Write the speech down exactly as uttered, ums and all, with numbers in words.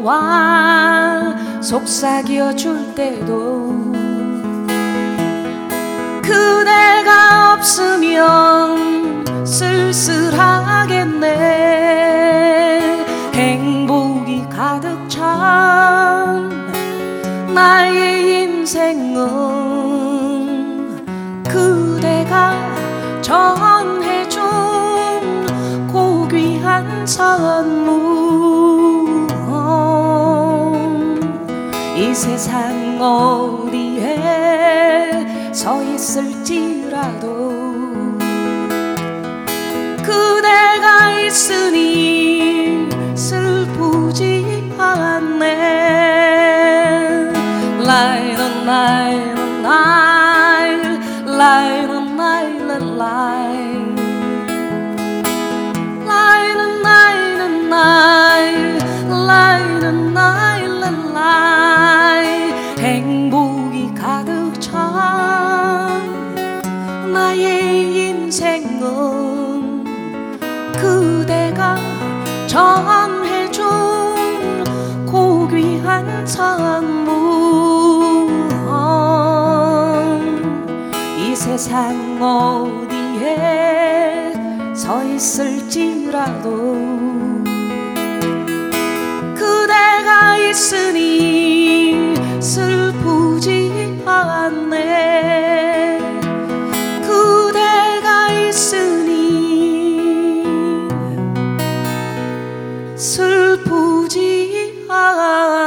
나와 속삭여 줄 때도 그대가 없으면 쓸쓸하겠네. 행복이 가득 찬 나의 인생은 그대가 전해준 고귀한 선물. 이 세상 어디에 서 있을지라도 그대가 있으니 슬프지 않네. 라이는 나이는 나이 라이는 나이는 나이 라이는 나이는 나이 라이는 나이는 나이. 행복이 가득 찬 나의 인생은 그대가 전해준 고귀한 선물. 이 세상 어디에 서 있을지라도 그대가 있으니 슬프지 않네. 그대가 있으니 슬프지 않네.